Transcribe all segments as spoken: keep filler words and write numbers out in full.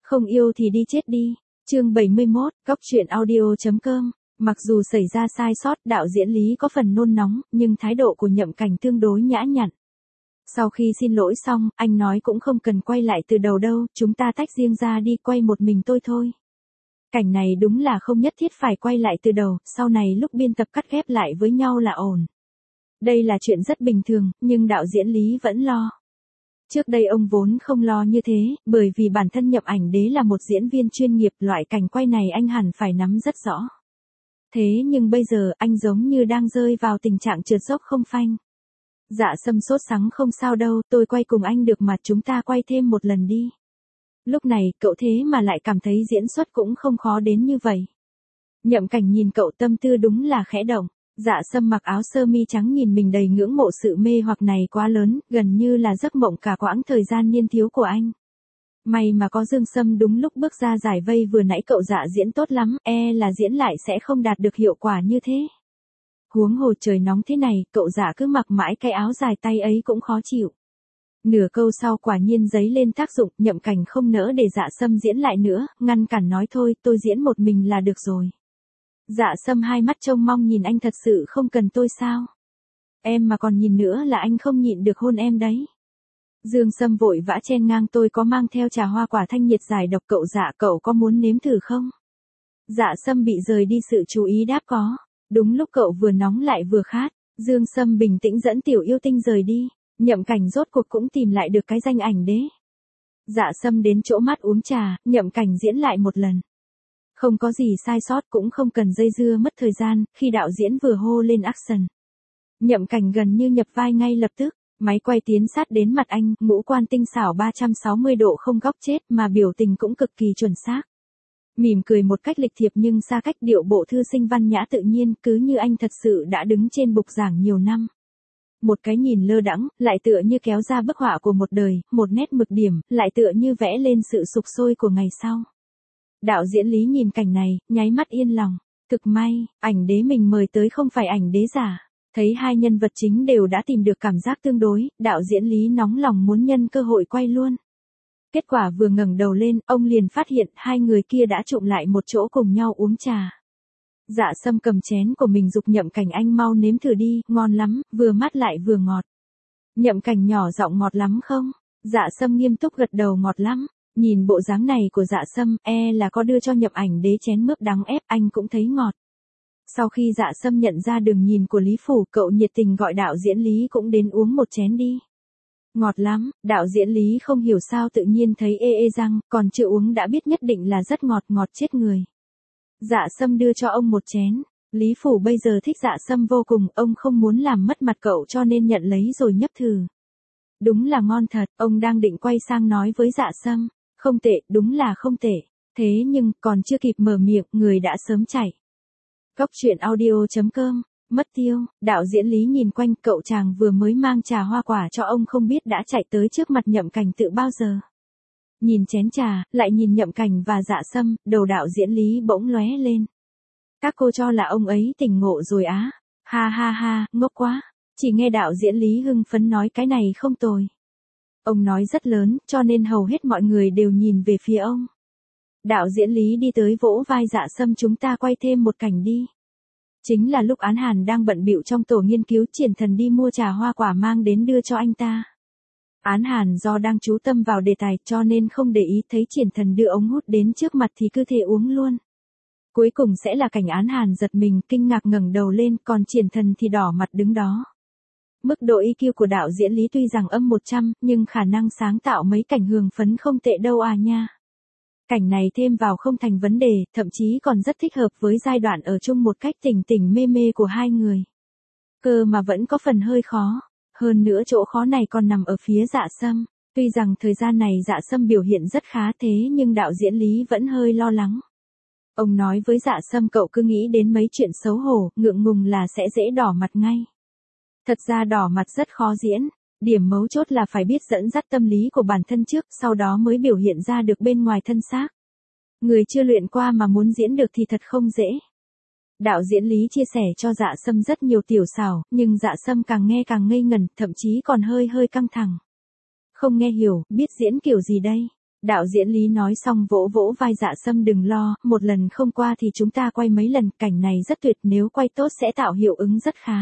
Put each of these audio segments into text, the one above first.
Không yêu thì đi chết đi. Chương bảy mươi mốt, Góc truyện audio chấm com. Mặc dù xảy ra sai sót, đạo diễn Lý có phần nôn nóng, nhưng thái độ của Nhậm Cảnh tương đối nhã nhặn. Sau khi xin lỗi xong, anh nói cũng không cần quay lại từ đầu đâu, chúng ta tách riêng ra đi, quay một mình tôi thôi. Cảnh này đúng là không nhất thiết phải quay lại từ đầu, sau này lúc biên tập cắt ghép lại với nhau là ổn. Đây là chuyện rất bình thường, nhưng đạo diễn Lý vẫn lo. Trước đây ông vốn không lo như thế, bởi vì bản thân Nhậm Ảnh Đế là một diễn viên chuyên nghiệp, loại cảnh quay này anh hẳn phải nắm rất rõ. Thế nhưng bây giờ anh giống như đang rơi vào tình trạng trượt dốc không phanh. Dạ Sâm sốt sắng, không sao đâu, tôi quay cùng anh được mà, chúng ta quay thêm một lần đi. Lúc này cậu thế mà lại cảm thấy diễn xuất cũng không khó đến như vậy. Nhậm Cảnh nhìn cậu, tâm tư đúng là khẽ động. Dạ Sâm mặc áo sơ mi trắng nhìn mình đầy ngưỡng mộ, sự mê hoặc này quá lớn, gần như là giấc mộng cả quãng thời gian niên thiếu của anh. May mà có Dương Sâm đúng lúc bước ra giải vây, vừa nãy cậu Dạ diễn tốt lắm, e là diễn lại sẽ không đạt được hiệu quả như thế. Huống hồ trời nóng thế này, cậu Dạ cứ mặc mãi cái áo dài tay ấy cũng khó chịu. Nửa câu sau quả nhiên giấy lên tác dụng, Nhậm Cảnh không nỡ để Dạ Sâm diễn lại nữa, ngăn cản nói thôi, tôi diễn một mình là được rồi. Dạ Sâm hai mắt trông mong nhìn anh, thật sự không cần tôi sao? Em mà còn nhìn nữa là anh không nhịn được hôn em đấy. Dương Sâm vội vã chen ngang, tôi có mang theo trà hoa quả thanh nhiệt giải độc, cậu Dạ cậu có muốn nếm thử không? Dạ Sâm bị rời đi sự chú ý đáp có. Đúng lúc cậu vừa nóng lại vừa khát, Dương Sâm bình tĩnh dẫn tiểu yêu tinh rời đi. Nhậm Cảnh rốt cuộc cũng tìm lại được cái danh Ảnh Đế. Dạ Sâm đến chỗ mát uống trà, Nhậm Cảnh diễn lại một lần. Không có gì sai sót, cũng không cần dây dưa mất thời gian, khi đạo diễn vừa hô lên action. Nhậm Cảnh gần như nhập vai ngay lập tức, máy quay tiến sát đến mặt anh, ngũ quan tinh xảo ba trăm sáu mươi độ không góc chết, mà biểu tình cũng cực kỳ chuẩn xác. Mỉm cười một cách lịch thiệp nhưng xa cách, điệu bộ thư sinh văn nhã tự nhiên, cứ như anh thật sự đã đứng trên bục giảng nhiều năm. Một cái nhìn lơ đãng, lại tựa như kéo ra bức họa của một đời, một nét mực điểm, lại tựa như vẽ lên sự sục sôi của ngày sau. Đạo diễn Lý nhìn cảnh này, nháy mắt yên lòng. Thực may, Ảnh Đế mình mời tới không phải ảnh đế giả. Thấy hai nhân vật chính đều đã tìm được cảm giác tương đối, đạo diễn Lý nóng lòng muốn nhân cơ hội quay luôn. Kết quả vừa ngẩng đầu lên, ông liền phát hiện hai người kia đã trụm lại một chỗ cùng nhau uống trà. Dạ Sâm cầm chén của mình giục Nhậm Cảnh, anh mau nếm thử đi, ngon lắm, vừa mát lại vừa ngọt. Nhậm Cảnh nhỏ giọng, ngọt lắm không? Dạ Sâm nghiêm túc gật đầu, ngọt lắm. Nhìn bộ dáng này của Dạ Sâm, e là có đưa cho Nhậm Ảnh Đế chén mướp đắng ép, anh cũng thấy ngọt. Sau khi Dạ Sâm nhận ra đường nhìn của Lý Phủ, cậu nhiệt tình gọi đạo diễn Lý cũng đến uống một chén đi. Ngọt lắm, đạo diễn Lý không hiểu sao tự nhiên thấy ê ê răng, còn chưa uống đã biết nhất định là rất ngọt, ngọt chết người. Dạ Sâm đưa cho ông một chén. Lý Phủ bây giờ thích Dạ Sâm vô cùng, ông không muốn làm mất mặt cậu cho nên nhận lấy rồi nhấp thử. Đúng là ngon thật, ông đang định quay sang nói với Dạ Sâm. Không tệ, đúng là không tệ. Thế nhưng, còn chưa kịp mở miệng, người đã sớm chạy. Góc truyện audio chấm com. Mất tiêu, đạo diễn Lý nhìn quanh, cậu chàng vừa mới mang trà hoa quả cho ông không biết đã chạy tới trước mặt Nhậm Cảnh tự bao giờ. Nhìn chén trà, lại nhìn Nhậm Cảnh và Dạ Sâm, đầu đạo diễn Lý bỗng lóe lên. Các cô cho là ông ấy tỉnh ngộ rồi á? Ha ha ha, ngốc quá. Chỉ nghe đạo diễn Lý hưng phấn nói cái này không tồi. Ông nói rất lớn, cho nên hầu hết mọi người đều nhìn về phía ông. Đạo diễn Lý đi tới vỗ vai Dạ Sâm, chúng ta quay thêm một cảnh đi. Chính là lúc Án Hàn đang bận bịu trong tổ nghiên cứu, Triển Thần đi mua trà hoa quả mang đến đưa cho anh ta. Án Hàn do đang chú tâm vào đề tài cho nên không để ý, thấy Triển Thần đưa ống hút đến trước mặt thì cứ thế uống luôn. Cuối cùng sẽ là cảnh Án Hàn giật mình, kinh ngạc ngẩng đầu lên, còn Triển Thần thì đỏ mặt đứng đó. Mức độ i kiu của đạo diễn Lý tuy rằng âm một trăm, nhưng khả năng sáng tạo mấy cảnh hương phấn không tệ đâu à nha. Cảnh này thêm vào không thành vấn đề, thậm chí còn rất thích hợp với giai đoạn ở chung một cách tỉnh tỉnh mê mê của hai người. Cơ mà vẫn có phần hơi khó. Hơn nữa chỗ khó này còn nằm ở phía Dạ Sâm. Tuy rằng thời gian này Dạ Sâm biểu hiện rất khá thế nhưng đạo diễn Lý vẫn hơi lo lắng. Ông nói với Dạ Sâm, cậu cứ nghĩ đến mấy chuyện xấu hổ, ngượng ngùng là sẽ dễ đỏ mặt ngay. Thật ra đỏ mặt rất khó diễn. Điểm mấu chốt là phải biết dẫn dắt tâm lý của bản thân trước, sau đó mới biểu hiện ra được bên ngoài thân xác. Người chưa luyện qua mà muốn diễn được thì thật không dễ. Đạo diễn Lý chia sẻ cho Dạ Sâm rất nhiều tiểu xảo, nhưng Dạ Sâm càng nghe càng ngây ngẩn, thậm chí còn hơi hơi căng thẳng. Không nghe hiểu, biết diễn kiểu gì đây? Đạo diễn Lý nói xong vỗ vỗ vai Dạ Sâm, đừng lo, một lần không qua thì chúng ta quay mấy lần, cảnh này rất tuyệt, nếu quay tốt sẽ tạo hiệu ứng rất khá.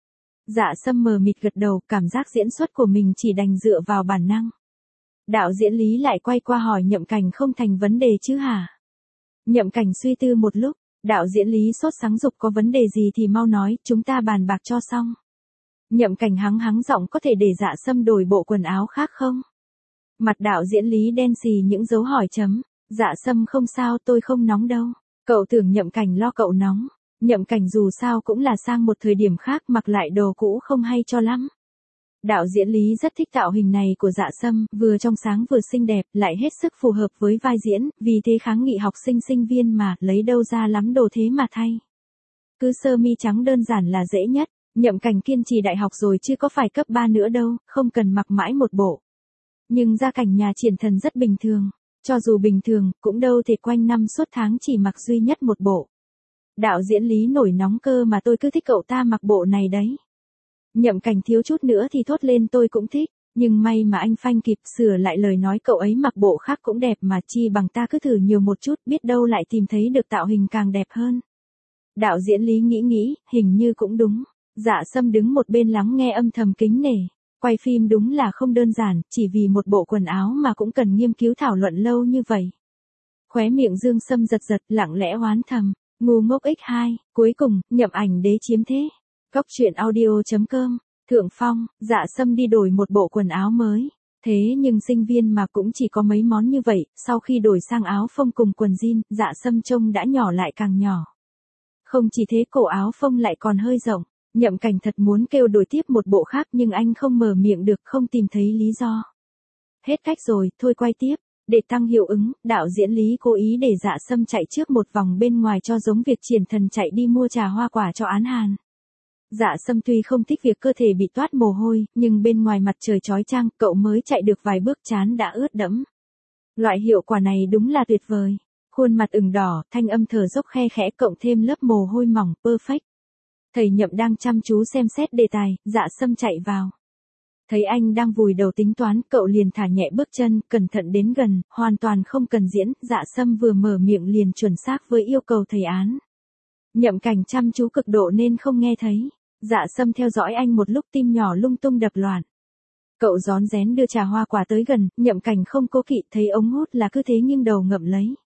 Dạ Sâm mờ mịt gật đầu, cảm giác diễn xuất của mình chỉ đành dựa vào bản năng. Đạo diễn Lý lại quay qua hỏi Nhậm Cảnh, không thành vấn đề chứ hả? Nhậm Cảnh suy tư một lúc, đạo diễn Lý sốt sắng giục, có vấn đề gì thì mau nói, chúng ta bàn bạc cho xong. Nhậm Cảnh hắng hắng giọng, có thể để Dạ Sâm đổi bộ quần áo khác không? Mặt đạo diễn Lý đen xì những dấu hỏi chấm. Dạ Sâm, không sao, tôi không nóng đâu. Cậu tưởng Nhậm Cảnh lo cậu nóng. Nhậm Cảnh dù sao cũng là sang một thời điểm khác, mặc lại đồ cũ không hay cho lắm. Đạo diễn Lý rất thích tạo hình này của Dạ Sâm, vừa trong sáng vừa xinh đẹp, lại hết sức phù hợp với vai diễn, vì thế kháng nghị học sinh sinh viên mà, lấy đâu ra lắm đồ thế mà thay. Cứ sơ mi trắng đơn giản là dễ nhất. Nhậm Cảnh kiên trì đại học rồi chứ có phải cấp ba nữa đâu, không cần mặc mãi một bộ. Nhưng gia cảnh nhà Triển Thần rất bình thường, cho dù bình thường, cũng đâu thể quanh năm suốt tháng chỉ mặc duy nhất một bộ. Đạo diễn Lý nổi nóng, cơ mà tôi cứ thích cậu ta mặc bộ này đấy. Nhậm Cảnh thiếu chút nữa thì thốt lên, tôi cũng thích, nhưng may mà anh phanh kịp, sửa lại lời nói, cậu ấy mặc bộ khác cũng đẹp mà, chi bằng ta cứ thử nhiều một chút, biết đâu lại tìm thấy được tạo hình càng đẹp hơn. Đạo diễn Lý nghĩ nghĩ, hình như cũng đúng. Dạ Sâm đứng một bên lắng nghe âm thầm kính nể. Quay phim đúng là không đơn giản, chỉ vì một bộ quần áo mà cũng cần nghiên cứu thảo luận lâu như vậy. Khóe miệng Dương Sâm giật giật, lặng lẽ oán thầm, ngu ngốc x hai, cuối cùng, Nhậm Ảnh Đế chiếm thế. Cóc truyện audio chấm com, Thượng Phong, Dạ Sâm đi đổi một bộ quần áo mới. Thế nhưng sinh viên mà cũng chỉ có mấy món như vậy, sau khi đổi sang áo phông cùng quần jean, Dạ Sâm trông đã nhỏ lại càng nhỏ. Không chỉ thế, cổ áo phông lại còn hơi rộng. Nhậm Cảnh thật muốn kêu đổi tiếp một bộ khác nhưng anh không mở miệng được, không tìm thấy lý do. Hết cách rồi, thôi quay tiếp. Để tăng hiệu ứng, đạo diễn Lý cố ý để Dạ Sâm chạy trước một vòng bên ngoài cho giống việc Triển Thần chạy đi mua trà hoa quả cho Án Hàn. Dạ Sâm tuy không thích việc cơ thể bị toát mồ hôi, nhưng bên ngoài mặt trời chói chang, cậu mới chạy được vài bước trán đã ướt đẫm. Loại hiệu quả này đúng là tuyệt vời. Khuôn mặt ửng đỏ, thanh âm thở dốc khe khẽ, cộng thêm lớp mồ hôi mỏng, perfect. Thầy Nhậm đang chăm chú xem xét đề tài, Dạ Sâm chạy vào. Thấy anh đang vùi đầu tính toán, cậu liền thả nhẹ bước chân, cẩn thận đến gần, hoàn toàn không cần diễn, Dạ Sâm vừa mở miệng liền chuẩn xác với yêu cầu thầy Án. Nhậm Cảnh chăm chú cực độ nên không nghe thấy. Dạ Sâm theo dõi anh một lúc, tim nhỏ lung tung đập loạn. Cậu rón rén đưa trà hoa quả tới gần, Nhậm Cảnh không cố kỵ, thấy ống hút là cứ thế nghiêng đầu ngậm lấy.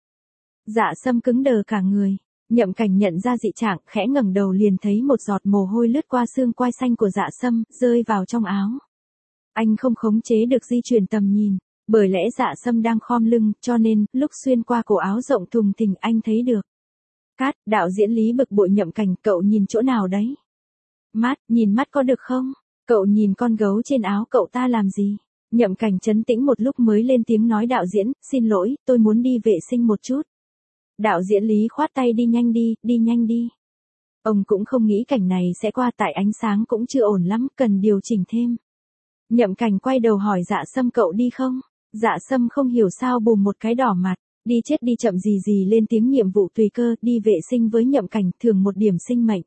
Dạ Sâm cứng đờ cả người. Nhậm Cảnh nhận ra dị trạng, khẽ ngẩng đầu liền thấy một giọt mồ hôi lướt qua xương quai xanh của Dạ Sâm, rơi vào trong áo. Anh không khống chế được di chuyển tầm nhìn, bởi lẽ Dạ Sâm đang khom lưng, cho nên, lúc xuyên qua cổ áo rộng thùng thình anh thấy được. Cát, đạo diễn Lý bực bội, Nhậm Cảnh, cậu nhìn chỗ nào đấy? Mắt, nhìn mắt có được không? Cậu nhìn con gấu trên áo cậu ta làm gì? Nhậm Cảnh trấn tĩnh một lúc mới lên tiếng nói, đạo diễn, xin lỗi, tôi muốn đi vệ sinh một chút. Đạo diễn Lý khoát tay, đi nhanh đi, đi nhanh đi. Ông cũng không nghĩ cảnh này sẽ qua, tại ánh sáng cũng chưa ổn lắm, cần điều chỉnh thêm. Nhậm Cảnh quay đầu hỏi Dạ Sâm, cậu đi không? Dạ Sâm không hiểu sao bùm một cái đỏ mặt, đi chết đi, chậm gì gì lên tiếng, nhiệm vụ tùy cơ, đi vệ sinh với Nhậm Cảnh, thường một điểm sinh mệnh.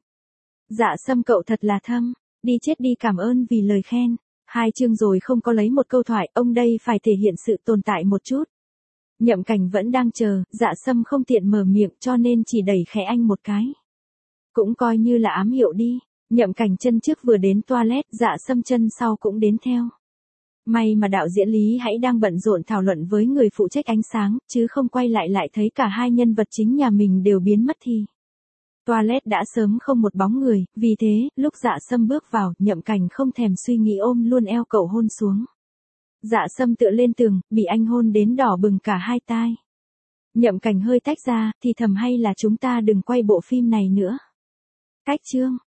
Dạ Sâm, cậu thật là thâm, đi chết đi, cảm ơn vì lời khen. Hai chương rồi không có lấy một câu thoại, ông đây phải thể hiện sự tồn tại một chút. Nhậm Cảnh vẫn đang chờ, Dạ Sâm không tiện mở miệng cho nên chỉ đẩy khẽ anh một cái. Cũng coi như là ám hiệu đi. Nhậm Cảnh chân trước vừa đến toilet, Dạ Sâm chân sau cũng đến theo. May mà đạo diễn Lý hãy đang bận rộn thảo luận với người phụ trách ánh sáng, chứ không quay lại lại thấy cả hai nhân vật chính nhà mình đều biến mất thì. Toilet đã sớm không một bóng người, vì thế, lúc Dạ Sâm bước vào, Nhậm Cảnh không thèm suy nghĩ ôm luôn eo cậu hôn xuống. Dạ Sâm tựa lên tường, bị anh hôn đến đỏ bừng cả hai tai. Nhậm Cảnh hơi tách ra, thì thầm, hay là chúng ta đừng quay bộ phim này nữa. Cách chương.